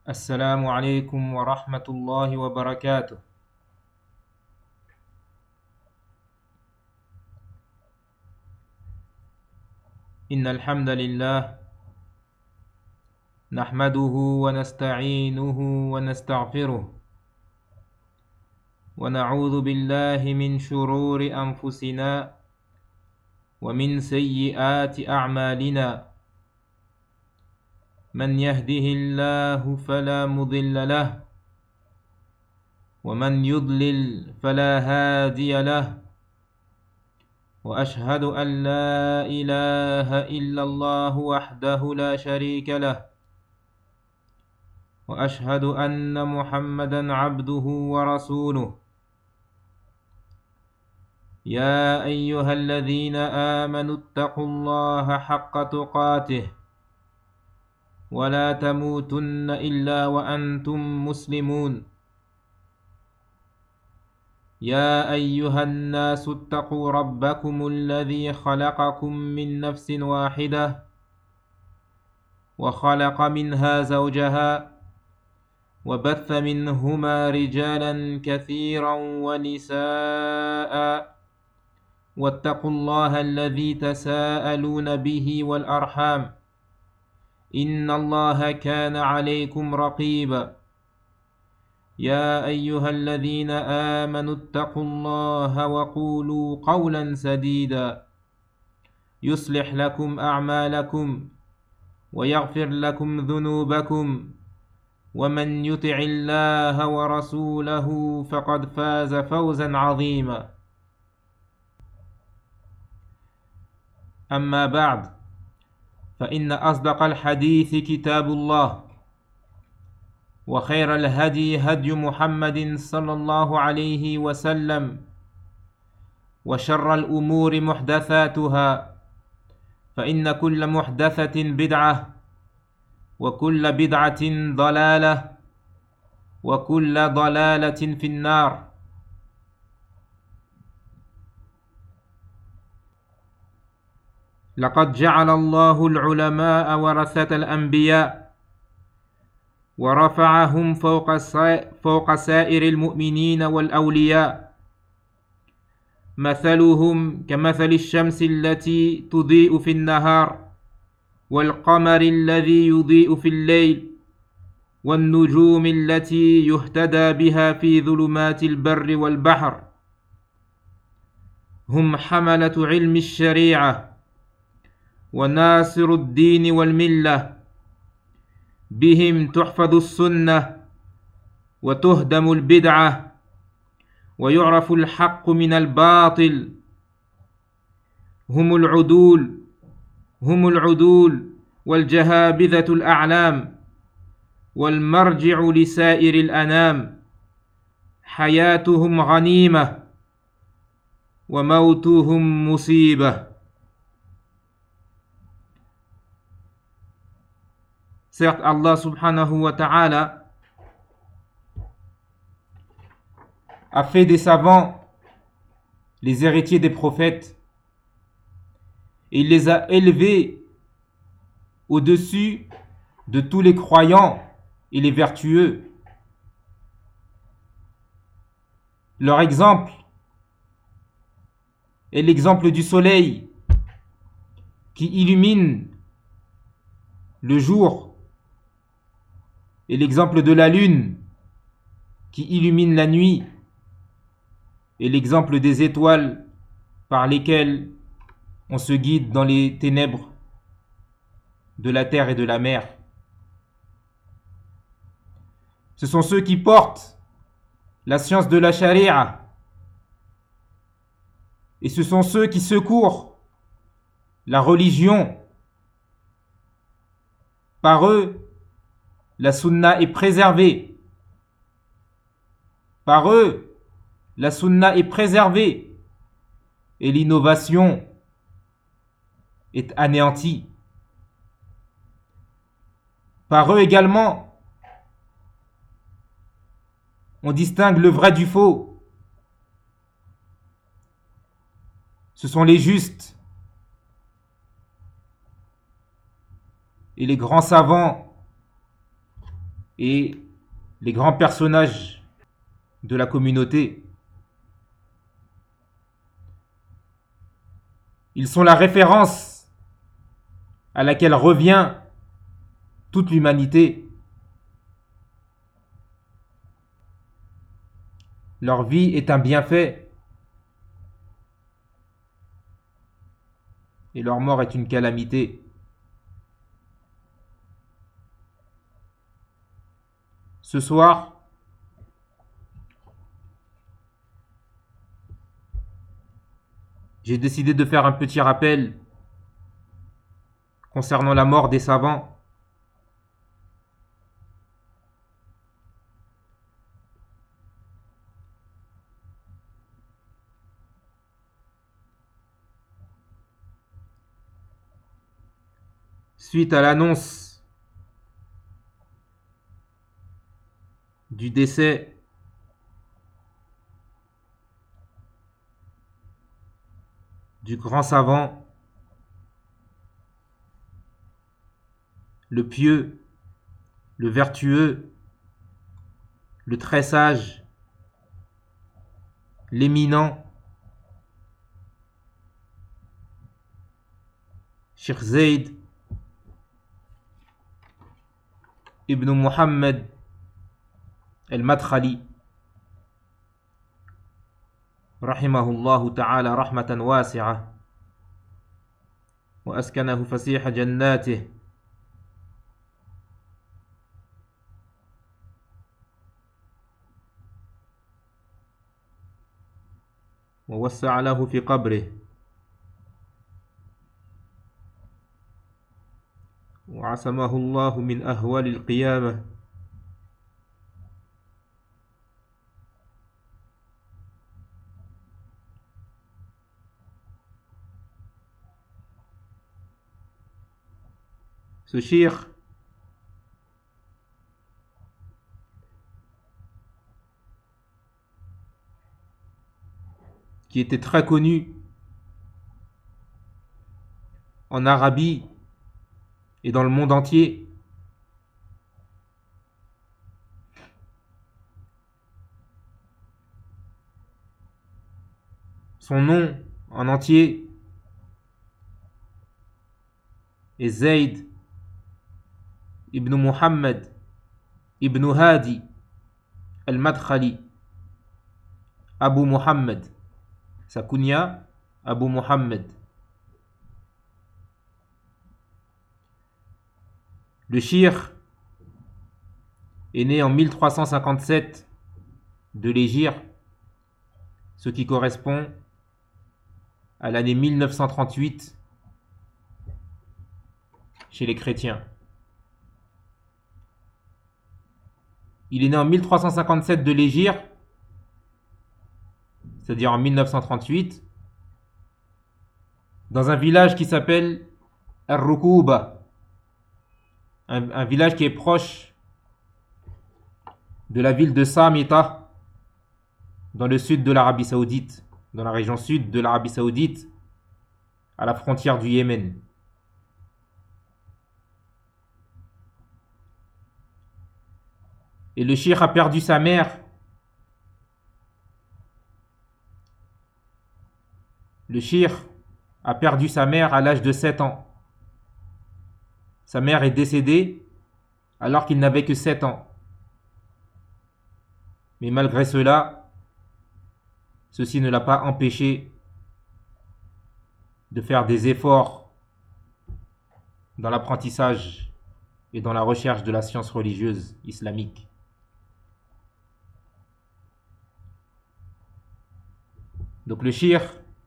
السلام عليكم ورحمة الله وبركاته. إن الحمد لله نحمده ونستعينه ونستغفره ونعوذ بالله من شرور أنفسنا ومن سيئات أعمالنا. من يهده الله فلا مضل له ومن يضلل فلا هادي له، وأشهد أن لا إله إلا الله وحده لا شريك له، وأشهد أن محمدًا عبده ورسوله. يا أيها الذين آمنوا اتقوا الله حق تقاته ولا تموتن إلا وأنتم مسلمون. يا أيها الناس اتقوا ربكم الذي خلقكم من نفس واحدة وخلق منها زوجها وبث منهما رجالا كثيرا ونساء، واتقوا الله الذي تساءلون به والأرحام، إن الله كان عليكم رقيبا. يا أيها الذين آمنوا اتقوا الله وقولوا قولا سديدا يصلح لكم أعمالكم ويغفر لكم ذنوبكم، ومن يطع الله ورسوله فقد فاز فوزا عظيما. أما بعد، فإن أصدق الحديث كتاب الله، وخير الهدي هدي محمد صلى الله عليه وسلم، وشر الأمور محدثاتها، فإن كل محدثة بدعة، وكل بدعة ضلالة، وكل ضلالة في النار. لقد جعل الله العلماء ورثة الأنبياء ورفعهم فوق سائر المؤمنين والأولياء. مثلهم كمثل الشمس التي تضيء في النهار، والقمر الذي يضيء في الليل، والنجوم التي يهتدى بها في ظلمات البر والبحر. هم حملة علم الشريعة وناصر الدين والملة. بهم تحفظ السنة وتهدم البدعة ويعرف الحق من الباطل. هم العدول والجهابذة الأعلام، والمرجع لسائر الأنام. حياتهم غنيمة وموتهم مصيبة. Certes, Allah subhanahu wa ta'ala a fait des savants les héritiers des prophètes. Il les a élevés au-dessus de tous les croyants et les vertueux. Leur exemple est l'exemple du soleil qui illumine le jour, et l'exemple de la lune qui illumine la nuit, et l'exemple des étoiles par lesquelles on se guide dans les ténèbres de la terre et de la mer. Ce sont ceux qui portent la science de la charia, et ce sont ceux qui secourent la religion. Par eux, la sunna est préservée. Par eux, la sunna est préservée et l'innovation est anéantie. Par eux également, on distingue le vrai du faux. Ce sont les justes et les grands savants et les grands personnages de la communauté. Ils sont la référence à laquelle revient toute l'humanité. Leur vie est un bienfait et leur mort est une calamité. Ce soir, j'ai décidé de faire un petit rappel concernant la mort des savants. Suite à l'annonce du décès du grand savant, le pieux, le vertueux, le très sage, l'éminent, Cheikh Zayd ibn Muhammad al-Madkhali, rahimahullahu ta'ala rahmatan wasi'ah, wa askanahu fasiha jannatih. ووسع له في قبره وعصمه الله من أهوال القيامة. Ce cheikh qui était très connu en Arabie et dans le monde entier. Son nom en entier est Zayd ibn Muhammad ibn Hadi al-Madkhali, Abu Muhammad. Sa kunya, Abu Muhammad. Le cheikh est né en 1357 de l'Hégire, ce qui correspond à l'année 1938 chez les chrétiens. Il est né en 1357 de l'Hégire, c'est-à-dire en 1938, dans un village qui s'appelle Ar-Rukuba, un village qui est proche de la ville de Samita, dans le sud de l'Arabie Saoudite, dans la région sud de l'Arabie Saoudite, à la frontière du Yémen. Et le cheikh a perdu sa mère. Le cheikh a perdu sa mère à l'âge de 7 ans. Sa mère est décédée alors qu'il n'avait que 7 ans. Mais malgré cela, ceci ne l'a pas empêché de faire des efforts dans l'apprentissage et dans la recherche de la science religieuse islamique. Donc le cheikh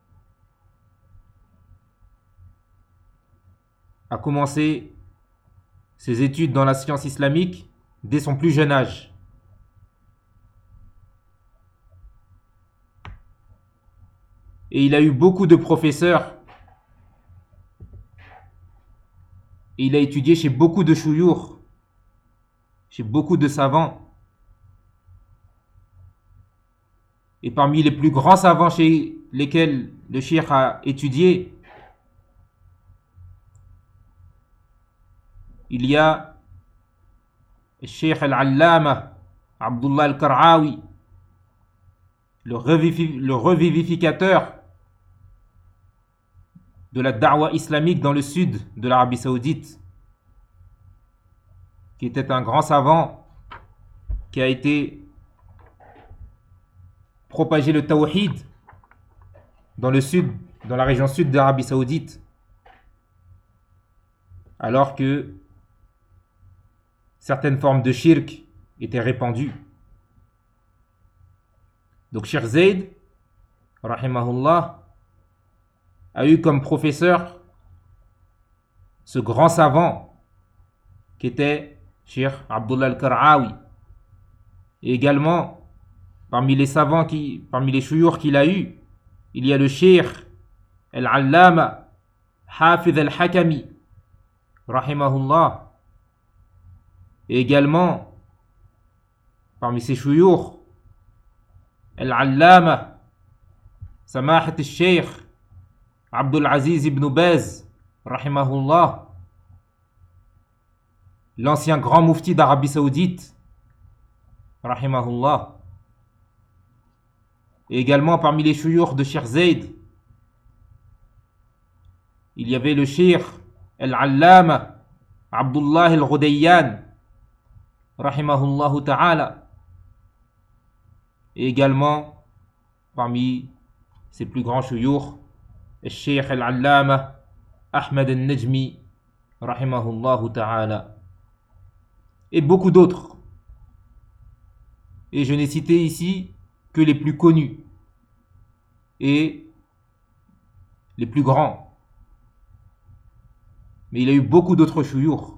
a commencé ses études dans la science islamique dès son plus jeune âge. Et il a eu beaucoup de professeurs. Et il a étudié chez beaucoup de chouyours, chez beaucoup de savants. Et parmi les plus grands savants chez lesquels le cheikh a étudié, il y a Cheikh Al-Allama Abdullah Al-Qar'awi, le revivificateur de la da'wa islamique dans le sud de l'Arabie Saoudite, qui était un grand savant qui a été propagé le tawhid dans le sud, dans la région sud de l'Arabie Saoudite, alors que certaines formes de shirk étaient répandues. Donc Cheikh Zayd, rahimahullah, a eu comme professeur ce grand savant qui était Cheikh Abdullah Al-Qar'awi. Et également, parmi les savants, parmi les chouyours qu'il a eu, il y a le Cheikh Al-Allama Hafidh Al-Hakami, rahimahullah. Et également, parmi ses chouyours, Al-Allama Samahat Al-Cheikh Abdul Aziz ibn Baz, rahimahullah, l'ancien grand mufti d'Arabie Saoudite, rahimahullah. Et également parmi les chouyours de Cheikh Zayd, il y avait le Cheikh Al-Allama Abdullah Al-Ghudayyan, rahimahullah ta'ala. Et également parmi ses plus grands chouyours, le Cheikh Al-Allama Ahmed Al-Najmi, rahimahullah ta'ala. Et beaucoup d'autres. Et je n'ai cité ici que les plus connus et les plus grands. Mais il y a eu beaucoup d'autres chouyours.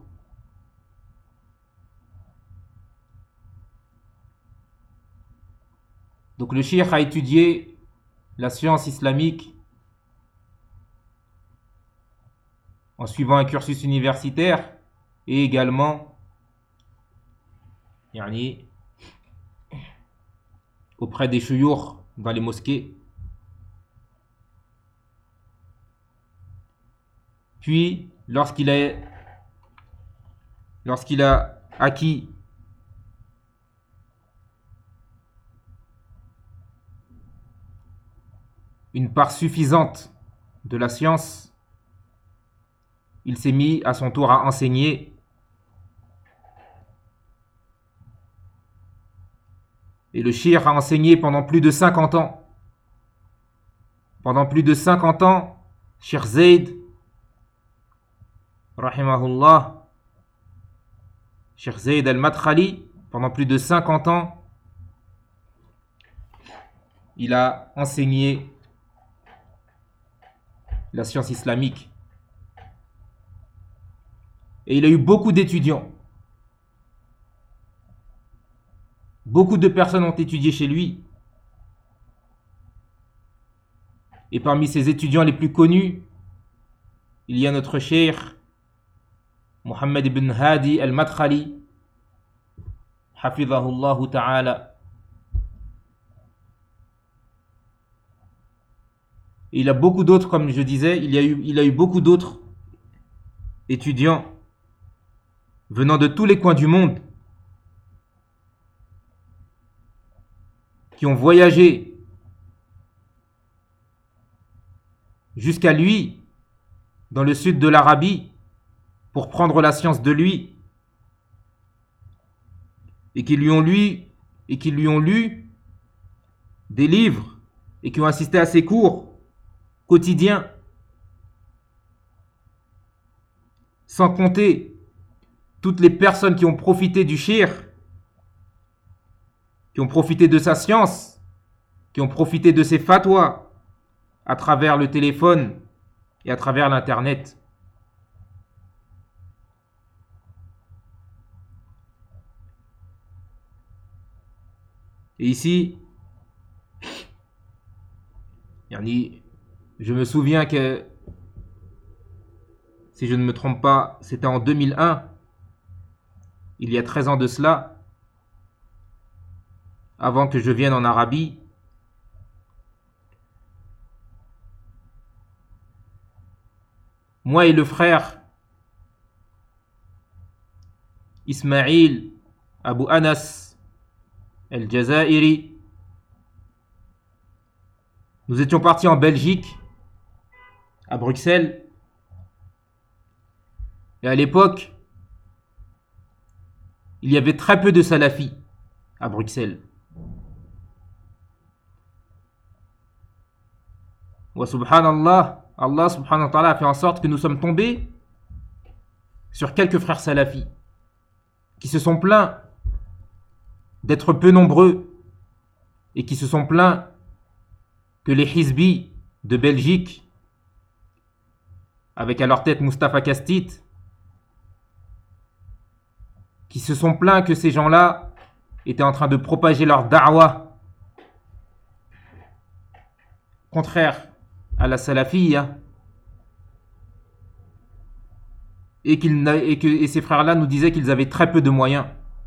Donc le cheikh a étudié la science islamique en suivant un cursus universitaire et également auprès des chouyours dans les mosquées. Puis, lorsqu'il a acquis une part suffisante de la science, il s'est mis à son tour à enseigner. Et le cheikh a enseigné pendant plus de 50 ans. Pendant plus de 50 ans, Cheikh Zayd, rahimahullah, Cheikh Zayd al-Madkhali, pendant plus de 50 ans, il a enseigné la science islamique. Et il a eu beaucoup d'étudiants. Beaucoup de personnes ont étudié chez lui. Et parmi ses étudiants les plus connus, il y a notre cheikh Mohammed ibn Hadi al-Madkhali, hafidhahullah ta'ala. Et il a beaucoup d'autres, comme je disais, il a eu beaucoup d'autres étudiants venant de tous les coins du monde qui ont voyagé jusqu'à lui dans le sud de l'Arabie pour prendre la science de lui et qui lui ont lu des livres et qui ont assisté à ses cours quotidiens, sans compter toutes les personnes qui ont profité du cheikh, qui ont profité de sa science, qui ont profité de ses fatwas à travers le téléphone et à travers l'internet. Et ici, je me souviens que, si je ne me trompe pas, c'était en 2001, il y a 13 ans de cela, avant que je vienne en Arabie. Moi et le frère Ismaïl Abu Anas al-Jazairi. Nous étions partis en Belgique, à Bruxelles. Et à l'époque, il y avait très peu de salafis à Bruxelles. Wa subhanallah, Allah subhanahu wa ta'ala a fait en sorte que nous sommes tombés sur quelques frères salafis qui se sont plaints d'être peu nombreux et qui se sont plaints que les Hizbis de Belgique, avec à leur tête Mustafa Kastit, qui se sont plaints que ces gens-là étaient en train de propager leur da'wah contraire à la salafiyya, et ces frères-là nous disaient qu'ils avaient très peu de moyens.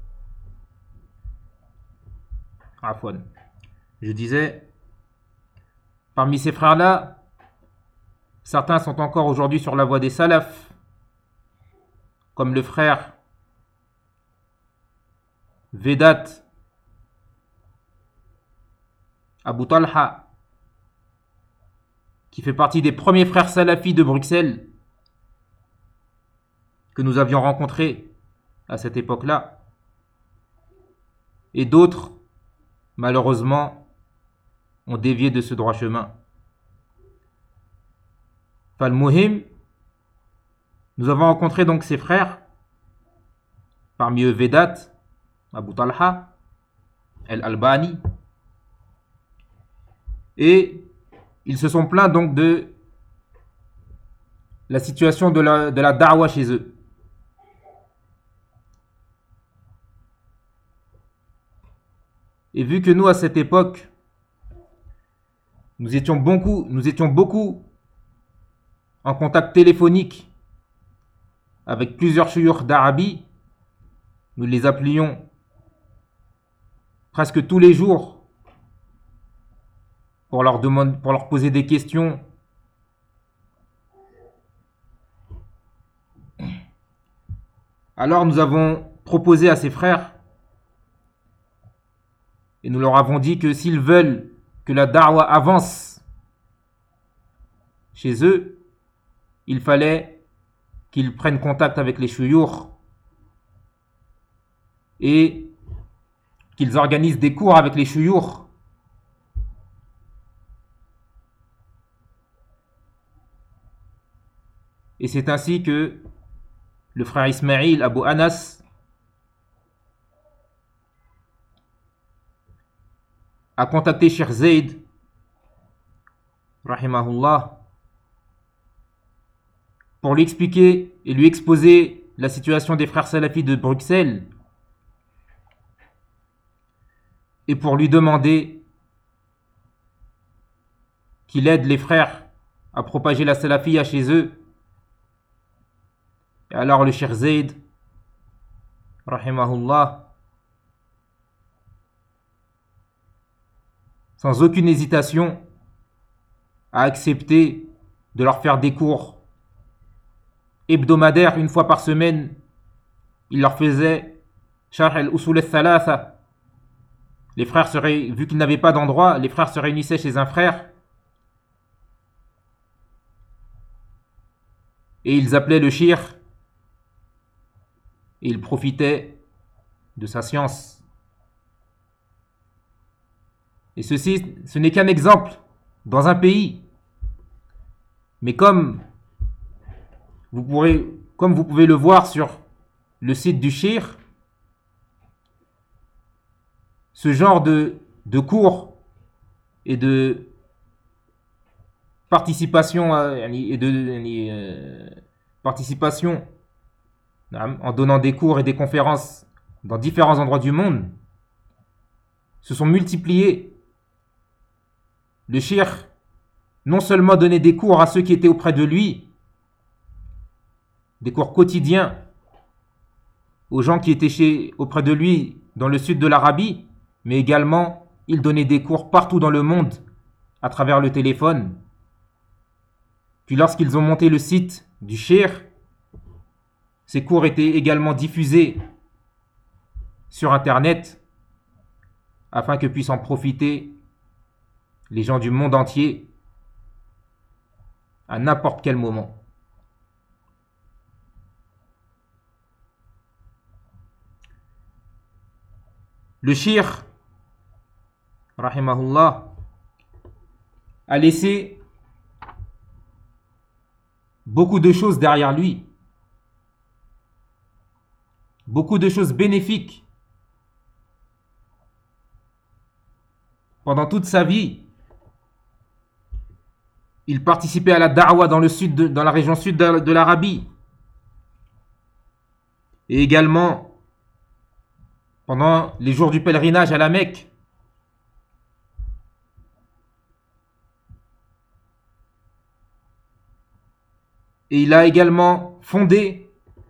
Afwan. Je disais, parmi ces frères-là, certains sont encore aujourd'hui sur la voie des salafs, comme le frère Vedat Abu Talha, qui fait partie des premiers frères salafis de Bruxelles que nous avions rencontrés à cette époque-là. Et d'autres, malheureusement, ont dévié de ce droit chemin. Fal-Muhim, nous avons rencontré donc ces frères, parmi eux Vedat Abu Talha Al-Albani, et ils se sont plaints donc de la situation de la da'wah chez eux. Et vu que nous, à cette époque, nous étions beaucoup en contact téléphonique avec plusieurs shuyukh d'Arabie, nous les appelions presque tous les jours pour leur poser des questions. Alors nous avons proposé à ces frères, et nous leur avons dit que s'ils veulent que la da'wah avance chez eux, il fallait qu'ils prennent contact avec les shuyukh et qu'ils organisent des cours avec les shuyukh. Et c'est ainsi que le frère Ismaïl Abu Anas a contacté Cheikh Zayd, rahimahullah, pour lui expliquer et lui exposer la situation des frères salafis de Bruxelles et pour lui demander qu'il aide les frères à propager la salafiyya chez eux. Et alors le Cheikh Zayd, rahimahullah, sans aucune hésitation, a accepté de leur faire des cours hebdomadaires, une fois par semaine. Il leur faisait Sharh al-Usul al-Thalatha. Les frères vu qu'ils n'avaient pas d'endroit, les frères se réunissaient chez un frère et ils appelaient le shir et ils profitaient de sa science. Et ceci, ce n'est qu'un exemple dans un pays. Mais comme vous pouvez le voir sur le site du shir, ce genre de cours et de participation en donnant des cours et des conférences dans différents endroits du monde se sont multipliés. Le cheikh non seulement donnait des cours à ceux qui étaient auprès de lui, des cours quotidiens aux gens qui étaient auprès de lui dans le sud de l'Arabie, mais également il donnait des cours partout dans le monde à travers le téléphone. Puis lorsqu'ils ont monté le site du cheikh, ces cours étaient également diffusés sur Internet afin que puissent en profiter les gens du monde entier à n'importe quel moment. Le shir, rahimahullah, a laissé beaucoup de choses derrière lui, beaucoup de choses bénéfiques. Pendant toute sa vie, il participait à la da'wa dans la région sud de l'Arabie. Et également, pendant les jours du pèlerinage à la Mecque. Et il a également fondé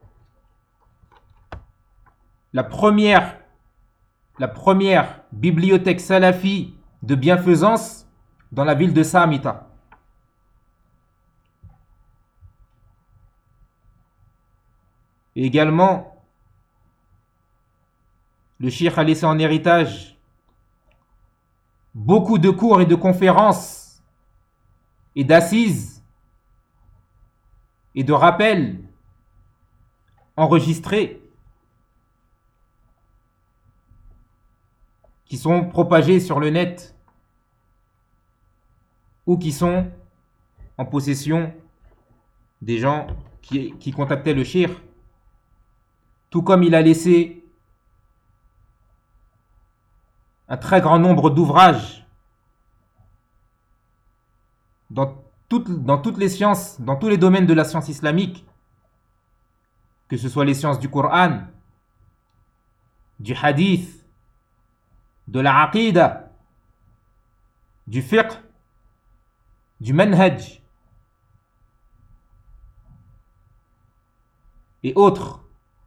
la première bibliothèque salafi de bienfaisance dans la ville de Saamita. Et également, le cheikh a laissé en héritage beaucoup de cours et de conférences et d'assises et de rappels enregistrés qui sont propagés sur le net ou qui sont en possession des gens qui contactaient le cheikh. Tout comme il a laissé un très grand nombre d'ouvrages dans toutes les sciences, dans tous les domaines de la science islamique, que ce soit les sciences du Coran, du hadith, de la aqida, du fiqh, du manhaj et autres.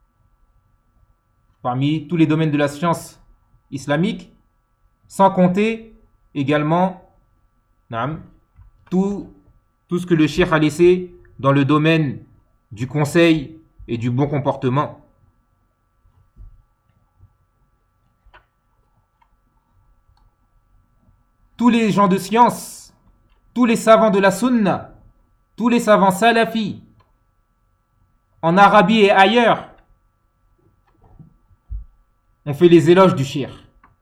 Parmi tous les domaines de la science islamique, sans compter également tout ce que le cheikh a laissé dans le domaine du conseil et du bon comportement. Tous les gens de science, tous les savants de la sunna, tous les savants salafis, en Arabie et ailleurs, ont fait les éloges du cheikh.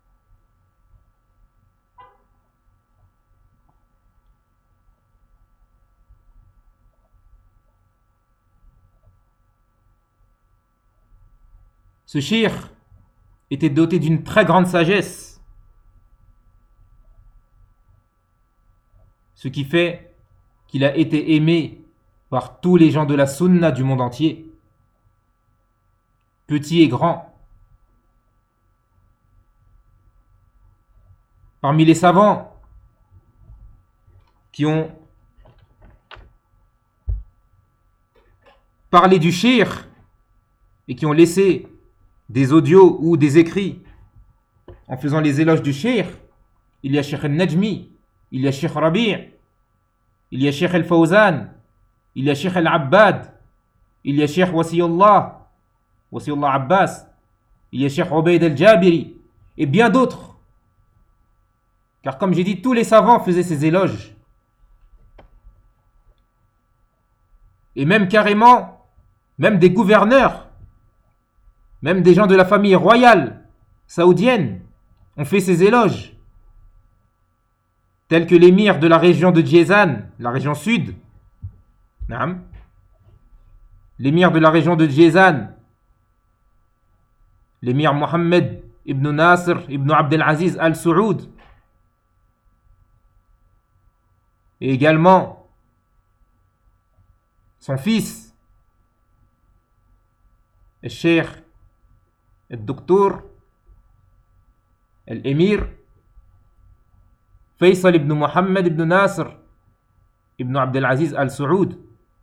Ce cheikh était doté d'une très grande sagesse, ce qui fait qu'il a été aimé par tous les gens de la sunna du monde entier, petits et grands. Parmi les savants qui ont parlé du cheikh et qui ont laissé des audios ou des écrits en faisant les éloges du cheikh, il y a Cheikh al-Najmi, il y a Cheikh Rabi', il y a Cheikh al-Fawzan, il y a Cheikh al-Abbad, il y a Cheikh Wasiullah Abbas, il y a Cheikh Ubaid al-Jabiri et bien d'autres. Car comme j'ai dit, tous les savants faisaient ces éloges. Et même carrément, même des gouverneurs, même des gens de la famille royale saoudienne ont fait ces éloges. Tels que l'émir de la région de Djezan, la région sud. L'émir de la région de Djezan, l'émir Mohammed ibn Nasr ibn Abdelaziz al-Saoud. Et également son fils, le cheikh, le docteur, l'émir Faisal ibn Mohammed ibn Nasr ibn Abdelaziz al-Saoud.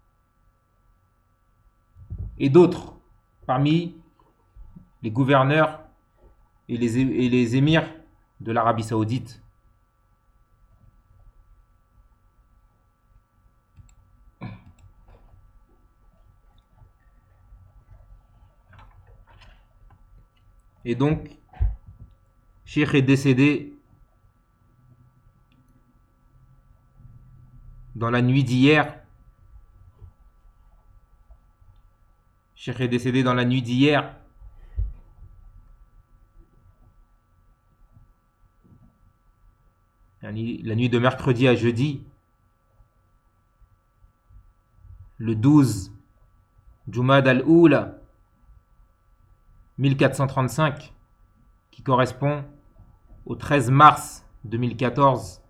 Et d'autres parmi les gouverneurs et les émirs de l'Arabie saoudite. Et donc, Cheikh est décédé dans la nuit d'hier. Cheikh est décédé dans la nuit d'hier. La nuit de mercredi à jeudi, le 12 Jumad al-Oula 1435, qui correspond au 13 mars 2014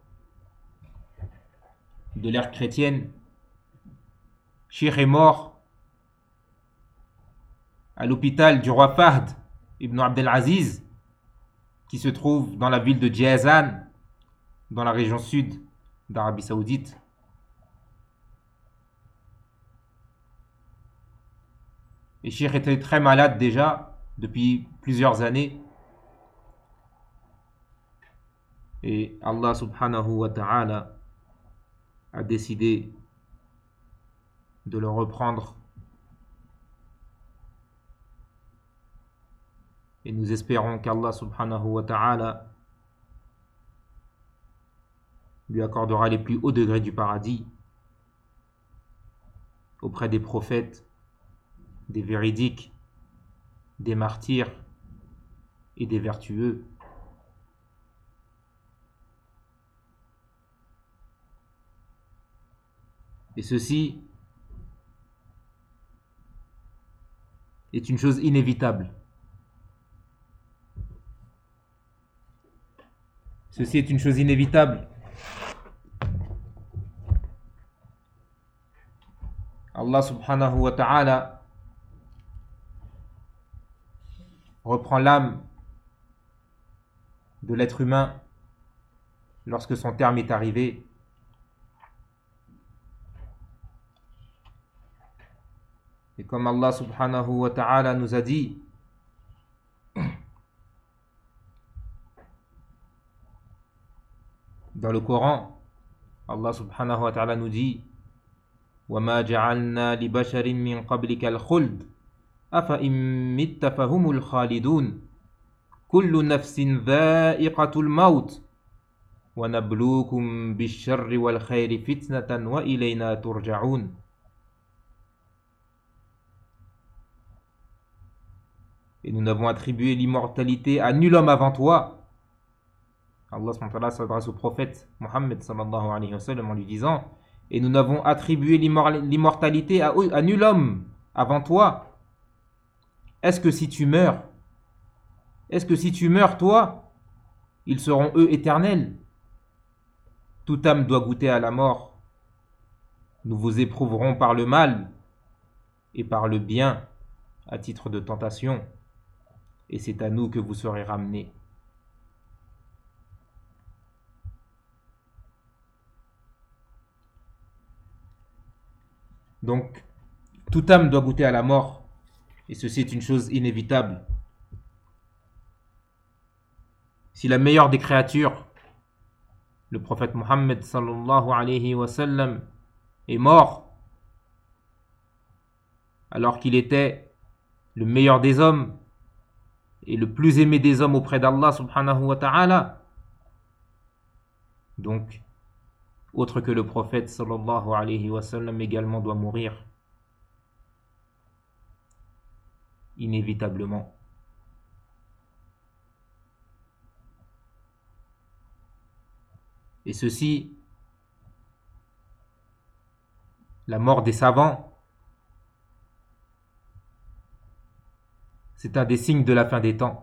de l'ère chrétienne. Cheikh est mort à l'hôpital du roi Fahd ibn Abdelaziz, qui se trouve dans la ville de Djazan, dans la région sud d'Arabie Saoudite. Et Cheikh était très malade déjà depuis plusieurs années. Et Allah subhanahu wa ta'ala a décidé de le reprendre. Et nous espérons qu'Allah subhanahu wa ta'ala lui accordera les plus hauts degrés du paradis auprès des prophètes, des véridiques, des martyrs et des vertueux. Et ceci est une chose inévitable. Ceci est une chose inévitable. Allah subhanahu wa ta'ala reprend l'âme de l'être humain lorsque son terme est arrivé. Et comme Allah subhanahu wa ta'ala nous a dit, dans le Coran, Allah subhanahu wa ta'ala nous dit وَمَا جَعَلْنَا لِبَشَرٍ مِّن قَبْلِكَ الْخُلْدَ أَفَإِن مِّتَّ فَهُمُ الْخَالِدُونَ كُلُّ نَفْسٍ ذَائِقَةُ الْمَوْتِ وَنَبْلُوكُم بِالشَّرِّ وَالْخَيْرِ فِتْنَةً وَإِلَيْنَا تُرْجَعُونَ. Et nous n'avons attribué l'immortalité à nul homme avant toi. Allah subhanahu wa ta'ala s'adresse au prophète Muhammad sallallahu alayhi wa sallam en lui disant: et nous n'avons attribué l'immortalité à nul homme avant toi. Est-ce que si tu meurs, toi, ils seront eux éternels? Toute âme doit goûter à la mort. Nous vous éprouverons par le mal et par le bien à titre de tentation, et c'est à nous que vous serez ramenés. Donc, toute âme doit goûter à la mort, et ceci est une chose inévitable. Si la meilleure des créatures, le prophète Mohammed sallallahu alayhi wa sallam, est mort, alors qu'il était le meilleur des hommes et le plus aimé des hommes auprès d'Allah subhanahu wa ta'ala, donc autre que le prophète sallallahu alayhi wa sallam également doit mourir inévitablement. Et ceci, la mort des savants, c'est un des signes de la fin des temps.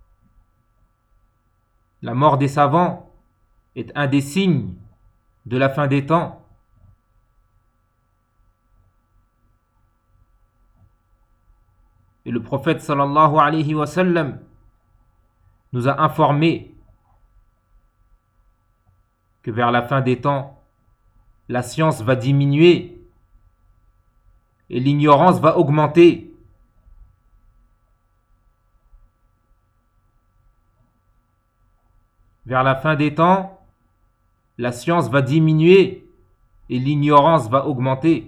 La mort des savants est un des signes de la fin des temps. Et le prophète sallallahu alayhi wa sallam nous a informé que vers la fin des temps, la science va diminuer et l'ignorance va augmenter. Vers la fin des temps, la science va diminuer et l'ignorance va augmenter.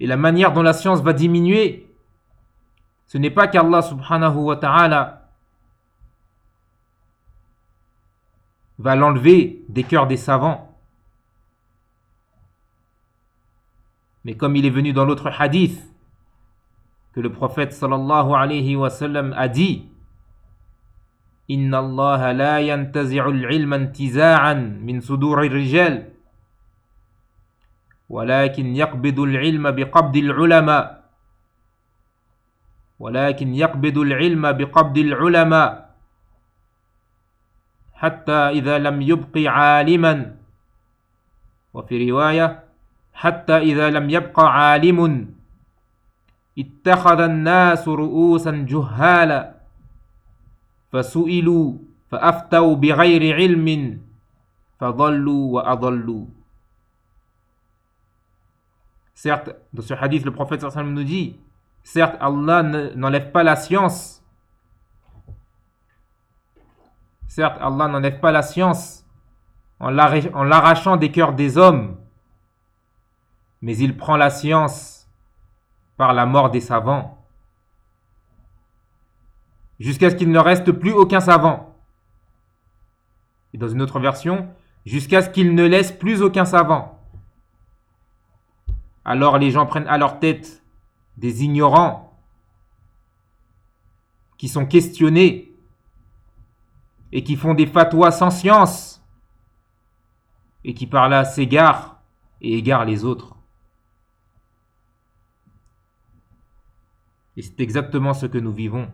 et la manière dont la science va diminuer, ce n'est pas qu'Allah subhanahu wa ta'ala va l'enlever des cœurs des savants. Mais comme il est venu dans l'autre hadith, que le prophète sallallahu alayhi wa sallam a dit, Inna Allah la yantazi'u al-ilma intiza'an min sudur al-rijal, walakin yaqbidu al-ilma biqabdi al-ulama. ولكن يقبض العلم بقبض العلماء حتى إذا لم يبق عالما وفي رواية حتى إذا لم يبق عالم اتخذ الناس رؤوسا جهالا فسئلوا فأفتوا بغير علم فضلوا وأضلوا. Certes, dans ce hadith, le prophète sallallahu alayhi wa sallam nous dit, certes, Allah n'enlève pas la science. Certes, Allah n'enlève pas la science en l'arrachant des cœurs des hommes. Mais il prend la science par la mort des savants. Jusqu'à ce qu'il ne reste plus aucun savant. Et dans une autre version, jusqu'à ce qu'il ne laisse plus aucun savant. Alors les gens prennent à leur tête des ignorants qui sont questionnés et qui font des fatwas sans science et qui par là s'égarent et égarent les autres. Et c'est exactement ce que nous vivons.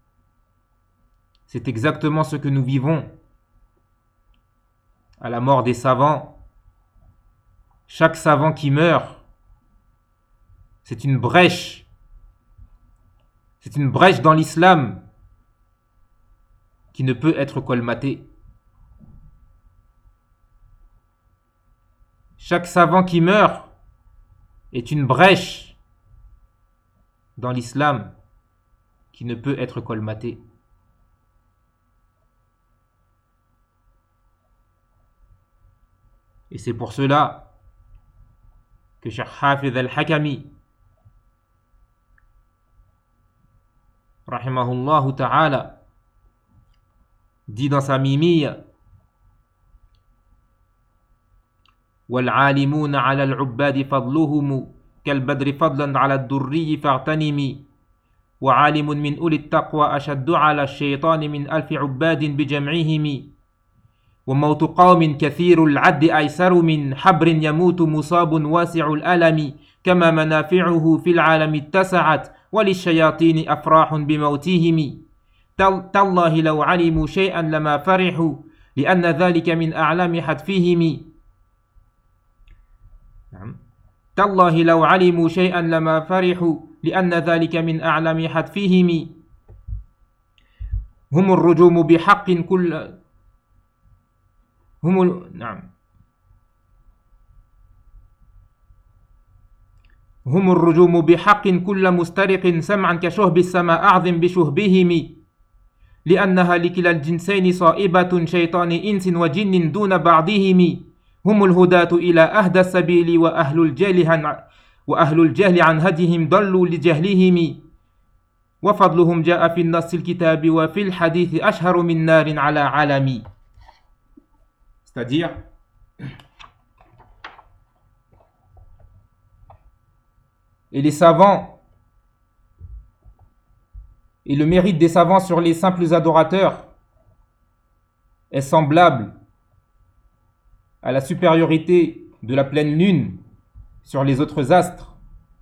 C'est exactement ce que nous vivons. À la mort des savants, chaque savant qui meurt, c'est une brèche. C'est une brèche dans l'islam qui ne peut être colmatée. Chaque savant qui meurt est une brèche dans l'islam qui ne peut être colmatée. Et c'est pour cela que Cheikh Hafidh al-Hakami rahimahullah ta'ala dit dans sa mimiyya والعالمون على العباد فضلهم كالبدر فضلا على الدري فاغتنمي وعالم من أولي التقوى أشد على الشيطان من ألف عباد بجمعهم وموت قوم كثير العد أيسر من حبر يموت مصاب واسع الألم كما منافعه في العالم اتسعت وللشياطين أفراح بموتهم تالله لو علموا شيئا لما فرحوا لأن ذلك من أعلام حتفهم تالله لو علموا شيئا لما فرحوا لأن ذلك من أعلام حتفهم هم الرجوم بحق كل هم الرجوم بحق كل مسترق سمعا كشهب السماء أعظم بشهبهم لأنها لكلا الجنسين صائبة شيطان إنس وجن دون بعضهم هم الهداة إلى أهدى السبيل وأهل الجهل عن هديهم ضلوا لجهلهم وفضلهم جاء في النص الكتاب وفي الحديث أشهر من نار على علم. C'est-à-dire, et les savants, et le mérite des savants sur les simples adorateurs est semblable à la supériorité de la pleine lune sur les autres astres.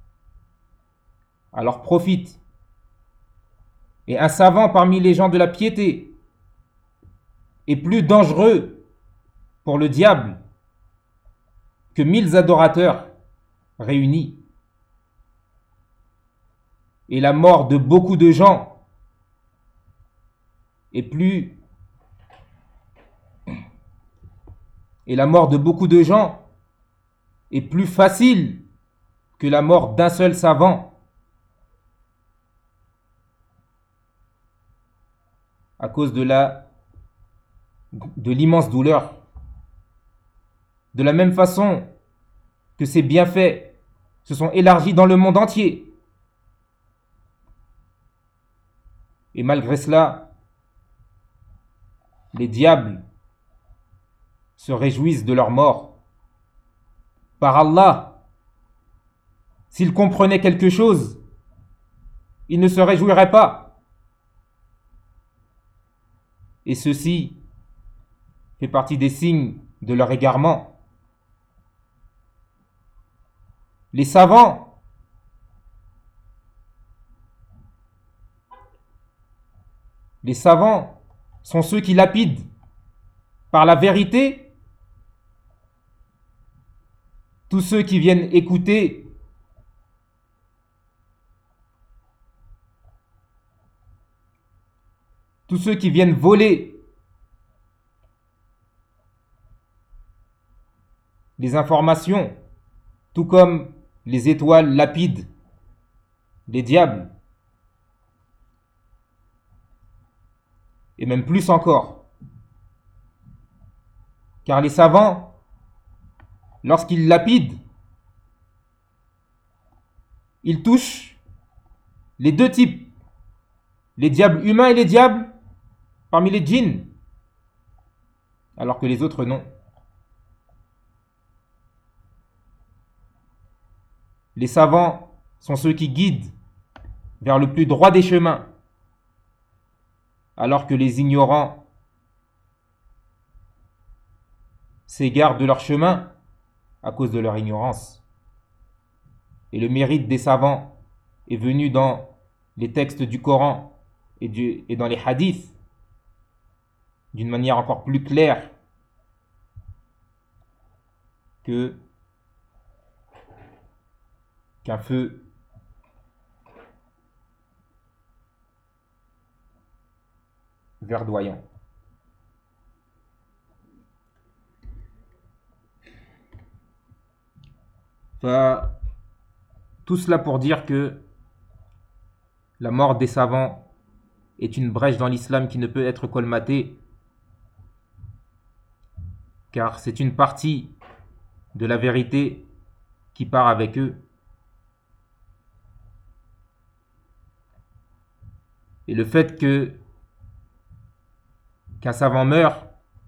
Alors profite. Et un savant parmi les gens de la piété est plus dangereux pour le diable que 1000 adorateurs réunis. Et la mort de beaucoup de gens est plus facile que la mort d'un seul savant à cause de l'immense douleur. De la même façon que ces bienfaits se sont élargis dans le monde entier. Et malgré cela, les diables se réjouissent de leur mort. Par Allah, s'ils comprenaient quelque chose, ils ne se réjouiraient pas. Et ceci fait partie des signes de leur égarement. Les savants sont ceux qui lapident par la vérité tous ceux qui viennent écouter tous ceux qui viennent voler les informations, tout comme les étoiles lapident les diables, et même plus encore. Car les savants, lorsqu'ils lapident, ils touchent les deux types, les diables humains et les diables parmi les djinns, alors que les autres non. Les savants sont ceux qui guident vers le plus droit des chemins, alors que les ignorants s'égarent de leur chemin à cause de leur ignorance. Et le mérite des savants est venu dans les textes du Coran et dans les hadiths d'une manière encore plus claire qu'un feu verdoyant. Tout cela pour dire que la mort des savants est une brèche dans l'islam qui ne peut être colmatée, car c'est une partie de la vérité qui part avec eux. Et le fait qu'un savant meure,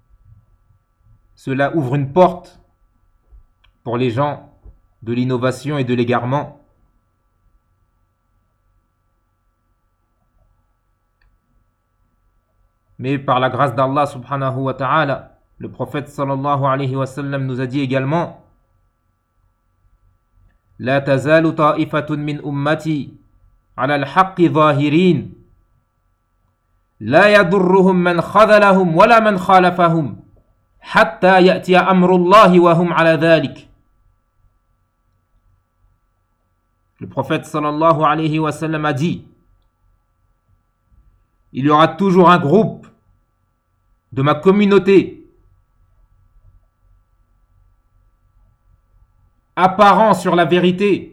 cela ouvre une porte pour les gens de l'innovation et de l'égarement. Mais par la grâce d'Allah subhanahu wa ta'ala, le prophète sallallahu alayhi wa sallam nous a dit également: La tazalu ta'ifatun min ummati ala al-haqqi zahirin la yadurruhum man khadalahum wala man khalafahum hatta ya'tiya amrullahi wa hum ala dhalik. Le prophète sallallahu alayhi wa sallam a dit: il y aura toujours un groupe de ma communauté apparent sur la vérité,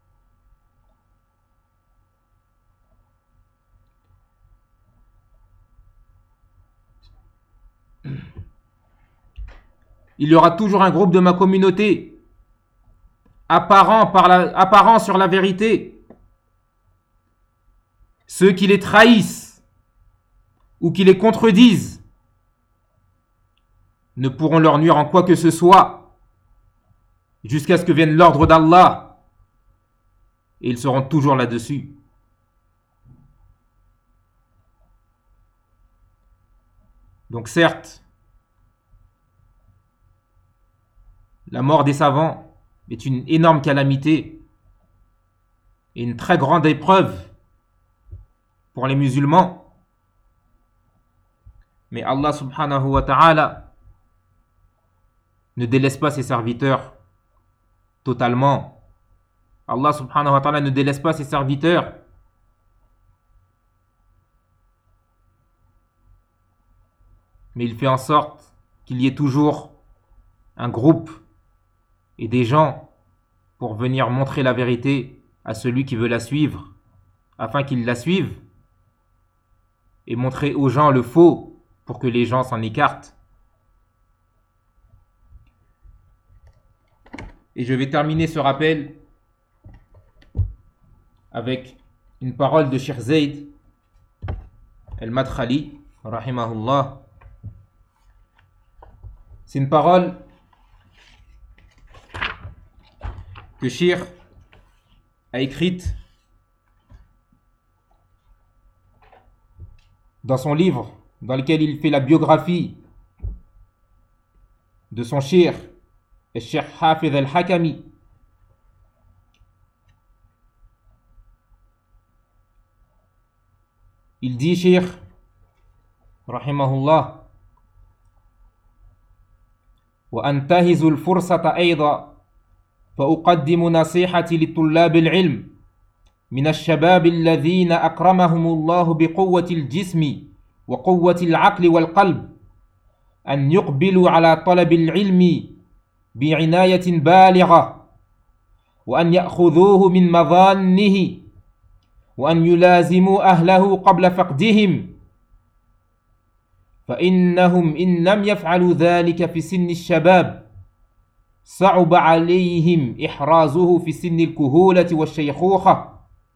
il y aura toujours un groupe de ma communauté apparent sur la vérité. Ceux qui les trahissent ou qui les contredisent ne pourront leur nuire en quoi que ce soit jusqu'à ce que vienne l'ordre d'Allah, et ils seront toujours là-dessus. Donc certes, la mort des savants est une énorme calamité et une très grande épreuve pour les musulmans. Mais Allah subhanahu wa ta'ala ne délaisse pas ses serviteurs totalement. Allah subhanahu wa ta'ala ne délaisse pas ses serviteurs. Mais il fait en sorte qu'il y ait toujours un groupe et des gens pour venir montrer la vérité à celui qui veut la suivre, afin qu'il la suive, et montrer aux gens le faux pour que les gens s'en écartent. Et je vais terminer ce rappel avec une parole de Cheikh Zayd al-Madkhali, rahimahullah. C'est une parole que Cheikh a écrite dans son livre dans lequel il fait la biographie de son Cheikh, le Cheikh Hafidh al-Hakami. Il dit, Cheikh, rahimahullah, وأنتهز الفرصة أيضا فأقدم نصيحتي لطلاب العلم من الشباب الذين أكرمهم الله بقوة الجسم وقوة العقل والقلب أن يقبلوا على طلب العلم بعناية بالغة وأن يأخذوه من مظانه وأن يلازموا أهله قبل فقدهم فإنهم إن لم يفعلوا ذلك في سن الشباب صعب عليهم إحرازه في سن الكهولة والشيخوخة.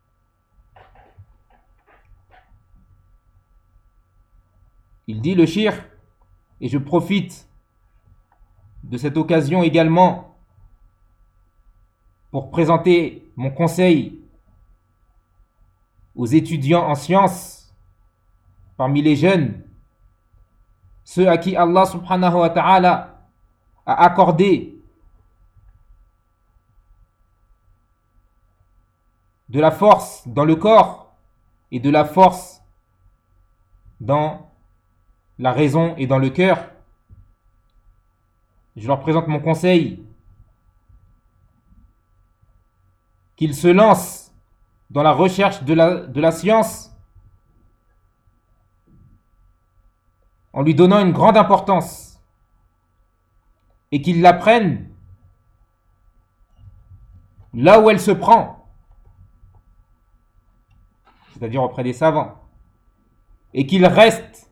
Il dit le cheikh, et je profite de cette occasion également pour présenter mon conseil aux étudiants en sciences parmi les jeunes, ceux à qui Allah subhanahu wa ta'ala a accordé de la force dans le corps et de la force dans la raison et dans le cœur. Je leur présente mon conseil, qu'ils se lancent dans la recherche de la science en lui donnant une grande importance et qu'ils l'apprennent là où elle se prend, c'est-à-dire auprès des savants, et qu'ils restent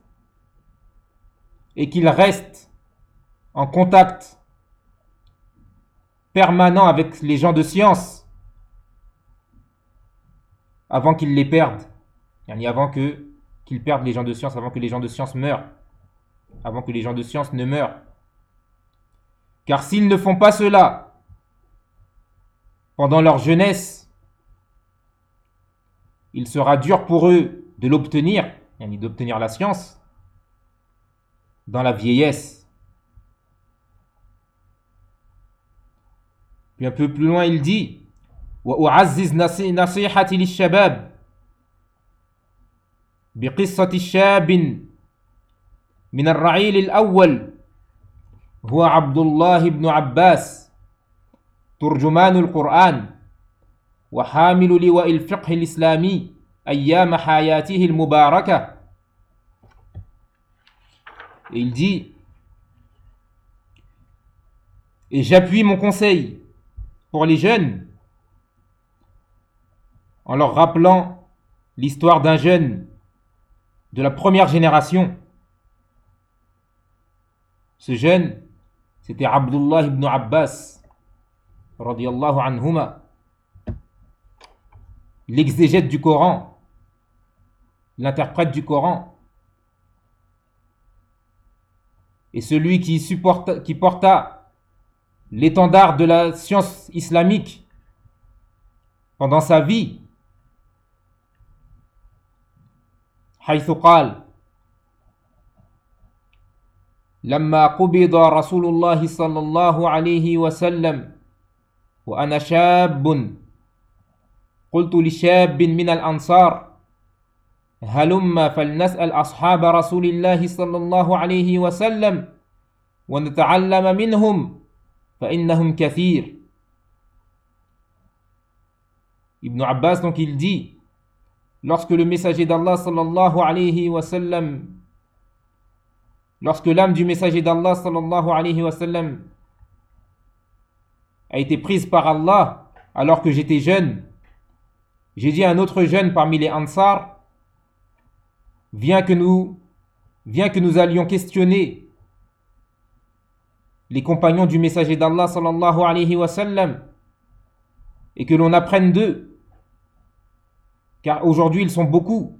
en contact permanent avec les gens de science avant qu'ils les perdent, avant qu'ils perdent les gens de science, avant que les gens de science meurent, avant que les gens de science ne meurent. Car s'ils ne font pas cela pendant leur jeunesse, il sera dur pour eux de l'obtenir, d'obtenir la science, dans la vieillesse. Puis un peu plus loin, il dit وأعزز نصيحتي للشباب بقصة شاب من الرعيل الأول هو عبد الله بن عباس ترجمان القرآن وحامل لواء الفقه الإسلامي أيام حياته المباركة. Et il dit, et j'appuie mon conseil pour les jeunes en leur rappelant l'histoire d'un jeune de la première génération. Ce jeune, c'était Abdullah ibn Abbas, radiyallahu anhuma, l'exégète du Coran, l'interprète du Coran, et celui qui porta l'étendard de la science islamique pendant sa vie. حيث قال لما قبض رسول الله صلى الله عليه وسلم وأنا شاب قلت لشاب من الأنصار هلم فلنسأل أصحاب رسول الله صلى الله عليه وسلم ونتعلم منهم فإنهم كثير. Ibn Abbas, donc, il dit, lorsque le messager d'Allah sallallahu alayhi wa sallam, lorsque l'âme du messager d'Allah sallallahu alayhi wa sallam a été prise par Allah alors que j'étais jeune, j'ai dit à un autre jeune parmi les Ansar, viens que nous allions questionner les compagnons du messager d'Allah sallallahu alayhi wa sallam et que l'on apprenne d'eux. car aujourd'hui ils sont beaucoup.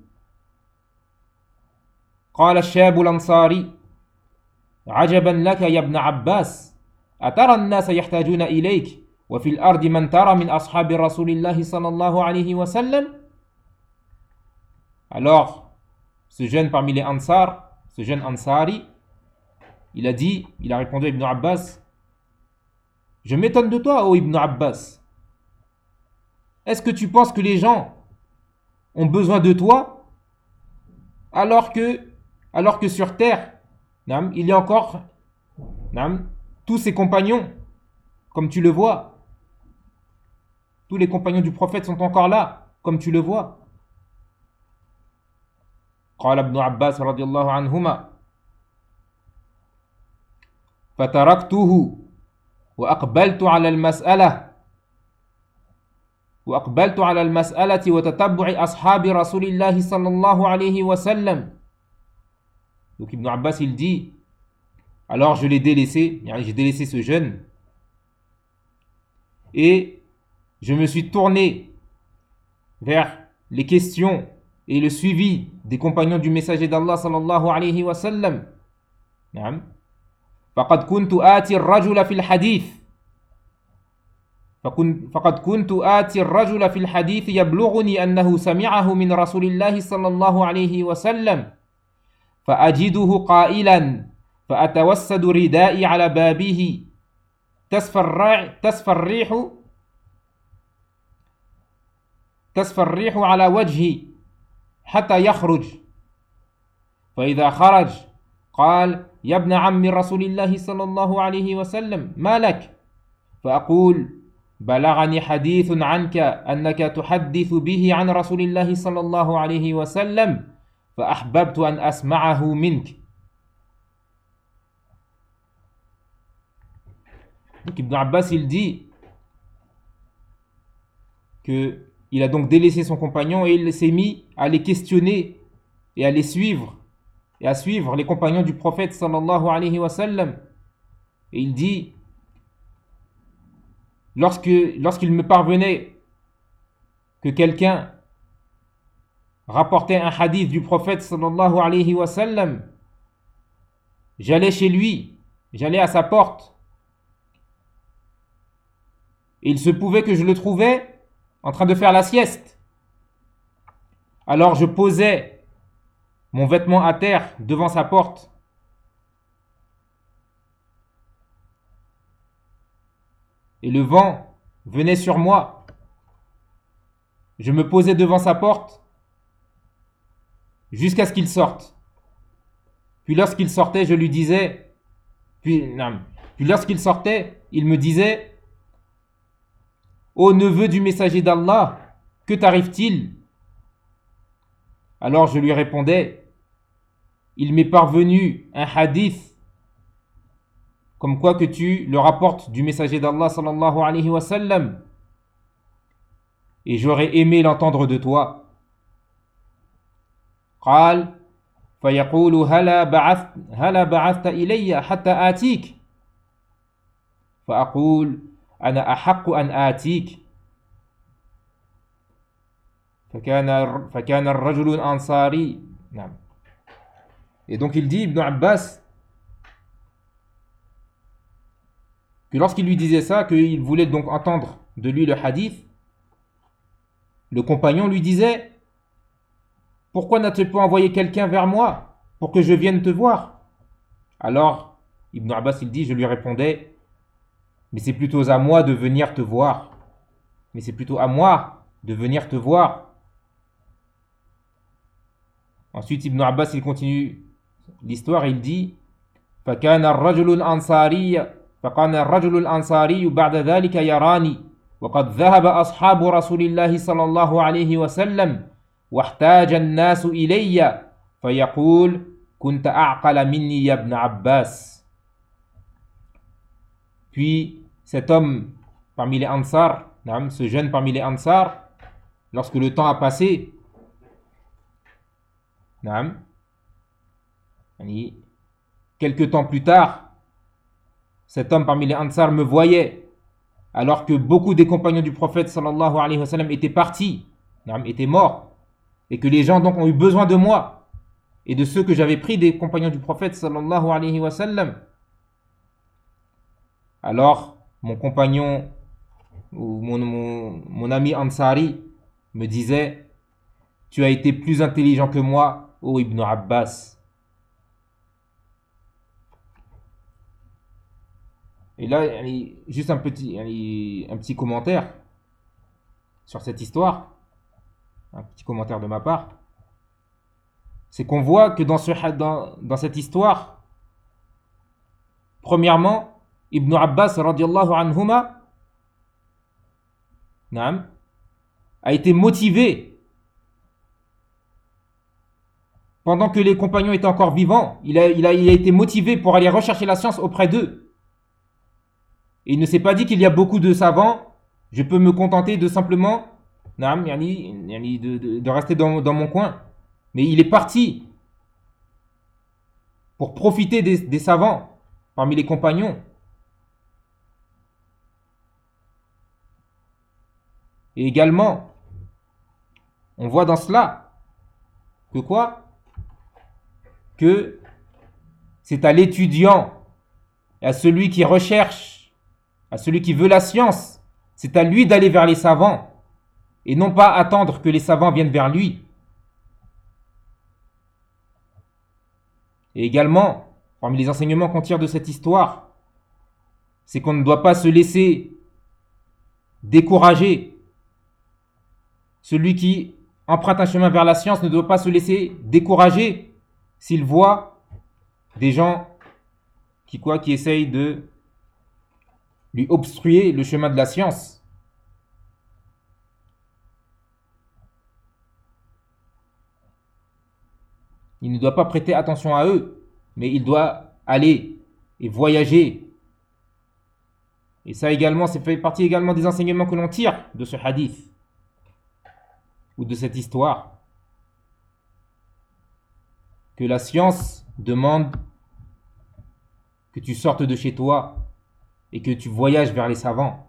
قال الشاب الأنصاري عجبا لك يا ابن عباس أترى الناس يحتاجون إليك وفي الأرض من ترى من أصحاب رسول الله صلى الله عليه وسلم. Alors, ce jeune parmi les Ansar, ce jeune Ansari, il a répondu à Ibn Abbas, je m'étonne de toi, ô Ibn Abbas. Est-ce que tu penses que les gens ont besoin de toi alors que sur terre, il y a encore tous ses compagnons, comme tu le vois. Tous les compagnons du prophète sont encore là, comme tu le vois. قال ابن عباس رضي الله عنهما فتركته وأقبلت على المسألة وتتبع أصحاب رسول الله صلى الله عليه وسلم. Donc Ibn Abbas il dit, alors je l'ai délaissé, j'ai délaissé ce jeune et je me suis tourné vers les questions et le suivi des compagnons du messager d'Allah sallallahu alayhi wa sallam. فقد كنت آتي الرجل في الحديث يبلغني أنه سمعه من رسول الله صلى الله عليه وسلم فأجده قائلا فأتوسد ردائي على بابه تصفى الريح على وجهي حتى يخرج فإذا خرج قال يا ابن عم رسول الله صلى الله عليه وسلم ما لك؟ فأقول بلغني حديث عنك أنك تحدث به عن رسول الله صلى الله عليه وسلم فأحببت أن أسمعه منك. Donc Ibn Abbas il dit que il a donc délaissé son compagnon et il s'est mis à les questionner et à les suivre et à suivre les compagnons du prophète sallallahu alayhi wa sallam. Et il dit, lorsqu'il me parvenait que quelqu'un rapportait un hadith du prophète sallallahu alayhi wa sallam, j'allais chez lui, j'allais à sa porte. Et il se pouvait que je le trouvais en train de faire la sieste. Alors je posais mon vêtement à terre devant sa porte. Et le vent venait sur moi. Je me posais devant sa porte jusqu'à ce qu'il sorte. Puis lorsqu'il sortait, je lui disais, puis lorsqu'il sortait, il me disait, ô neveu du messager d'Allah, que t'arrive-t-il? Alors je lui répondais, il m'est parvenu un hadith comme quoi que tu le rapportes du messager d'Allah sallallahu alayhi wa sallam et j'aurais aimé l'entendre de toi. قال فيقول هلا بعثت إلي حتى آتيك فأقول أنا أحق أن آتيك فكان الرجل الأنصاري. Et donc il dit, Ibn Abbas, que lorsqu'il lui disait ça, qu'il voulait donc entendre de lui le hadith, le compagnon lui disait, pourquoi n'as-tu pas envoyé quelqu'un vers moi pour que je vienne te voir? Alors Ibn Abbas il dit, je lui répondais, mais c'est plutôt à moi de venir te voir. Mais c'est plutôt à moi de venir te voir. Ensuite, Ibn Abbas, il continue l'histoire et il dit فكان الرجل الأنصاري بعد ذلك يراني وقد ذهب أصحاب رسول الله صلى الله عليه وسلم واحتاج الناس إلي فيقول كنت أعقل مني يا ابن عباس. Puis cet homme parmi les Ansar, ce jeune parmi les Ansar, lorsque le temps a passé, quelques temps plus tard, cet homme parmi les Ansar me voyait, alors que beaucoup des compagnons du prophète sallallahu alayhi wa sallam étaient partis, étaient morts. et que les gens donc ont eu besoin de moi et de ceux que j'avais pris des compagnons du prophète sallallahu alayhi wa sallam. Alors mon compagnon ou mon ami Ansari me disait: tu as été plus intelligent que moi, ô Ibn Abbas. Et là, juste un petit commentaire sur cette histoire, un petit commentaire de ma part, c'est qu'on voit que dans cette histoire, premièrement, Ibn Abbas radiallahu anhuma a été motivé pendant que les compagnons étaient encore vivants. Il a été motivé pour aller rechercher la science auprès d'eux. Et il ne s'est pas dit qu'il y a beaucoup de savants, je peux me contenter de simplement de rester dans mon coin. Mais il est parti pour profiter des savants parmi les compagnons. Et également, on voit dans cela que quoi? Que c'est à l'étudiant, à celui qui recherche, à celui qui veut la science, c'est à lui d'aller vers les savants et non pas attendre que les savants viennent vers lui. Et également, parmi les enseignements qu'on tire de cette histoire, c'est qu'on ne doit pas se laisser décourager. Celui qui emprunte un chemin vers la science ne doit pas se laisser décourager s'il voit des gens qui essayent de lui obstruer le chemin de la science. Il ne doit pas prêter attention à eux, mais il doit aller et voyager. Et ça également, ça fait partie également des enseignements que l'on tire de ce hadith ou de cette histoire. Que la science demande que tu sortes de chez toi et que tu voyages vers les savants.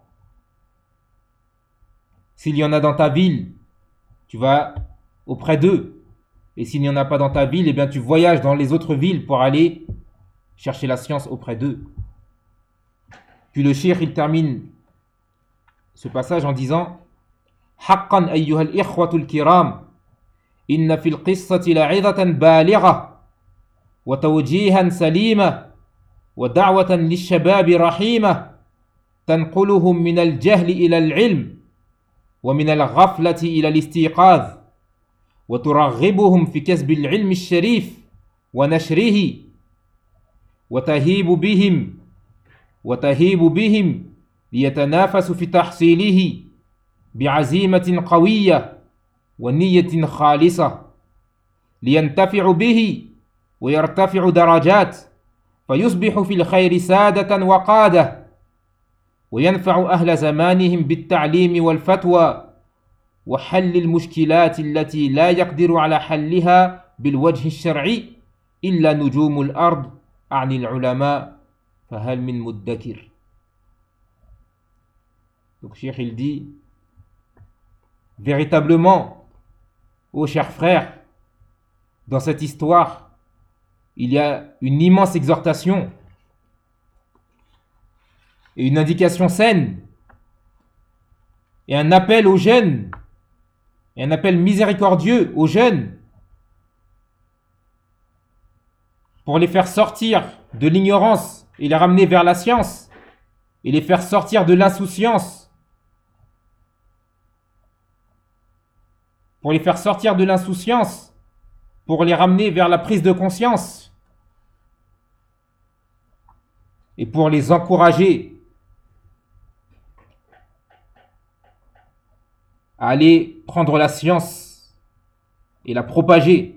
S'il y en a dans ta ville, tu vas auprès d'eux. Et s'il n'y en a pas dans ta ville, eh bien tu voyages dans les autres villes pour aller chercher la science auprès d'eux. Puis le cheikh, il termine ce passage en disant: حقا أيها الإخوة الكرام إن في القصة لعظة بالغة وتوجيها سليمة ودعوة للشباب رحيمة تنقلهم من الجهل إلى العلم ومن الغفلة إلى الاستيقاظ وترغبهم في كسب العلم الشريف ونشره وتهيب بهم ليتنافسوا في تحصيله بعزيمة قوية ونية خالصة لينتفعوا به ويرتفعوا درجات فيصبح في الخير سادة وقادة وينفع أهل زمانهم بالتعليم والفتوى وحل المشكلات التي لا يقدر على حلها بالوجه الشرعي إلا نجوم الأرض عن العلماء فهل من مدكر. Donc Cheikh il dit: véritablement, ô chers frères, dans cette histoire, il y a une immense exhortation et une indication saine et un appel aux jeunes et un appel miséricordieux aux jeunes pour les faire sortir de l'ignorance et les ramener vers la science et les faire sortir de l'insouciance, pour les faire sortir de l'insouciance, pour les ramener vers la prise de conscience et pour les encourager à aller prendre la science et la propager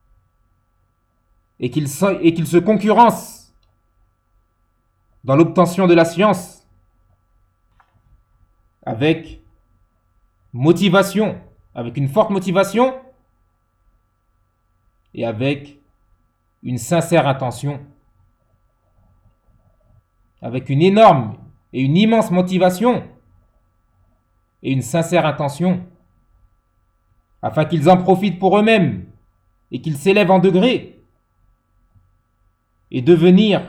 et qu'ils se concurrencent dans l'obtention de la science avec motivation, avec une forte motivation et avec une sincère intention, avec une énorme et une immense motivation et une sincère intention, afin qu'ils en profitent pour eux-mêmes et qu'ils s'élèvent en degrés et devenir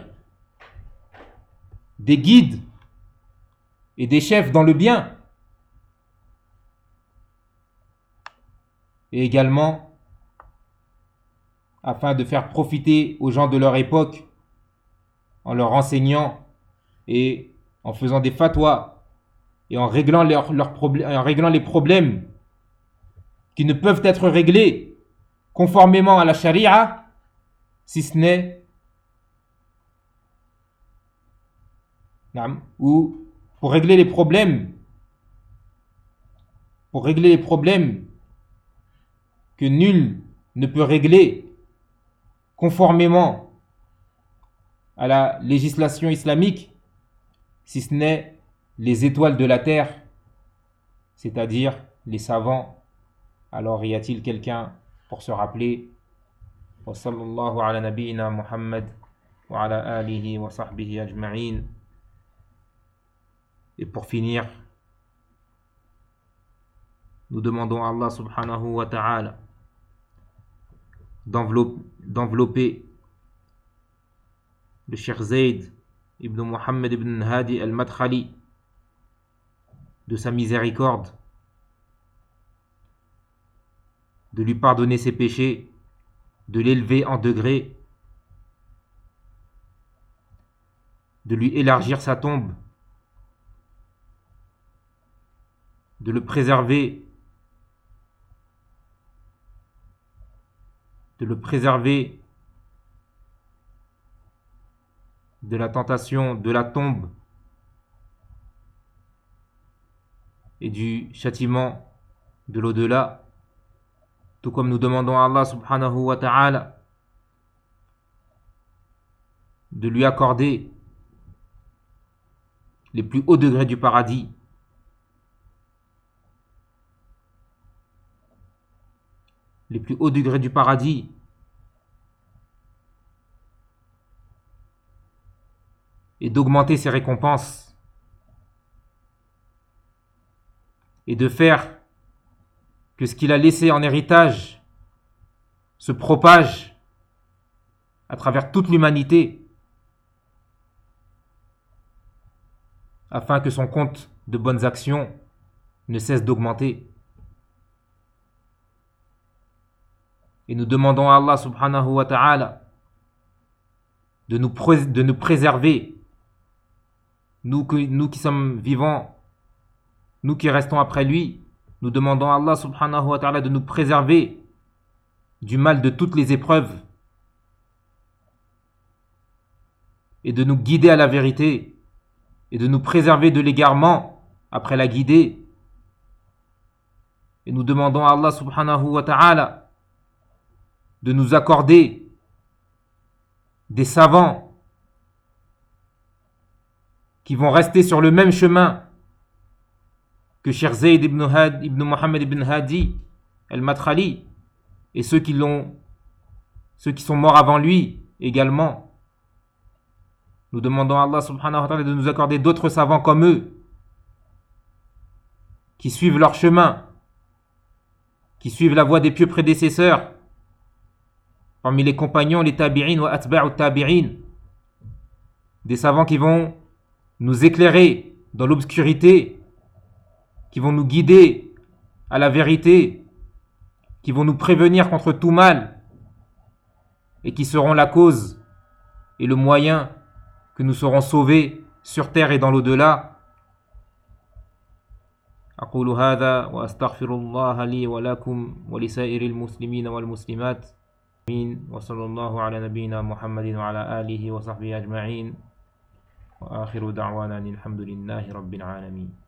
des guides et des chefs dans le bien. Et également afin de faire profiter aux gens de leur époque en leur enseignant et en faisant des fatwas et en réglant les problèmes qui ne peuvent être réglés conformément à la charia, si ce n'est ou pour régler les problèmes que nul ne peut régler conformément à la législation islamique, si ce n'est les étoiles de la terre, c'est-à-dire les savants. Alors y a-t-il quelqu'un pour se rappeler? Wa sallallahu ala nabiyyina Muhammad wa ala alihi wa sahbihi ajma'in. Et pour finir, nous demandons à Allah subhanahu wa ta'ala d'envelopper le Cheikh Zayd ibn Muhammad ibn Hadi al-Madkhali de sa miséricorde, de lui pardonner ses péchés, de l'élever en degrés, de lui élargir sa tombe, de le préserver de la tentation de la tombe et du châtiment de l'au-delà, tout comme nous demandons à Allah subhanahu wa ta'ala de lui accorder les plus hauts degrés du paradis, les plus hauts degrés du paradis, et d'augmenter ses récompenses et de faire que ce qu'il a laissé en héritage se propage à travers toute l'humanité, afin que son compte de bonnes actions ne cesse d'augmenter. Et nous demandons à Allah subhanahu wa ta'ala de nous préserver, nous qui sommes vivants, nous qui restons après lui. Nous demandons à Allah subhanahu wa ta'ala de nous préserver du mal de toutes les épreuves et de nous guider à la vérité et de nous préserver de l'égarement après la guidée. Et nous demandons à Allah subhanahu wa ta'ala de nous accorder des savants qui vont rester sur le même chemin que Cheikh Zayd ibn Muhammad ibn Hadi al-Madkhali et ceux qui sont morts avant lui également. Nous demandons à Allah subhanahu wa ta'ala de nous accorder d'autres savants comme eux qui suivent leur chemin, qui suivent la voie des pieux prédécesseurs parmi les compagnons, les tabi'in wa atba'u tabi'in, des savants qui vont nous éclairer dans l'obscurité, qui vont nous guider à la vérité, qui vont nous prévenir contre tout mal et qui seront la cause et le moyen que nous serons sauvés sur terre et dans l'au-delà. أقول هذا وأستغفر الله لي ولكم ولسائر المسلمين والمسلمات آمين وصلى الله على نبينا محمد وعلى آله وصحبه أجمعين وآخر دعوانا الحمد لله رب العالمين.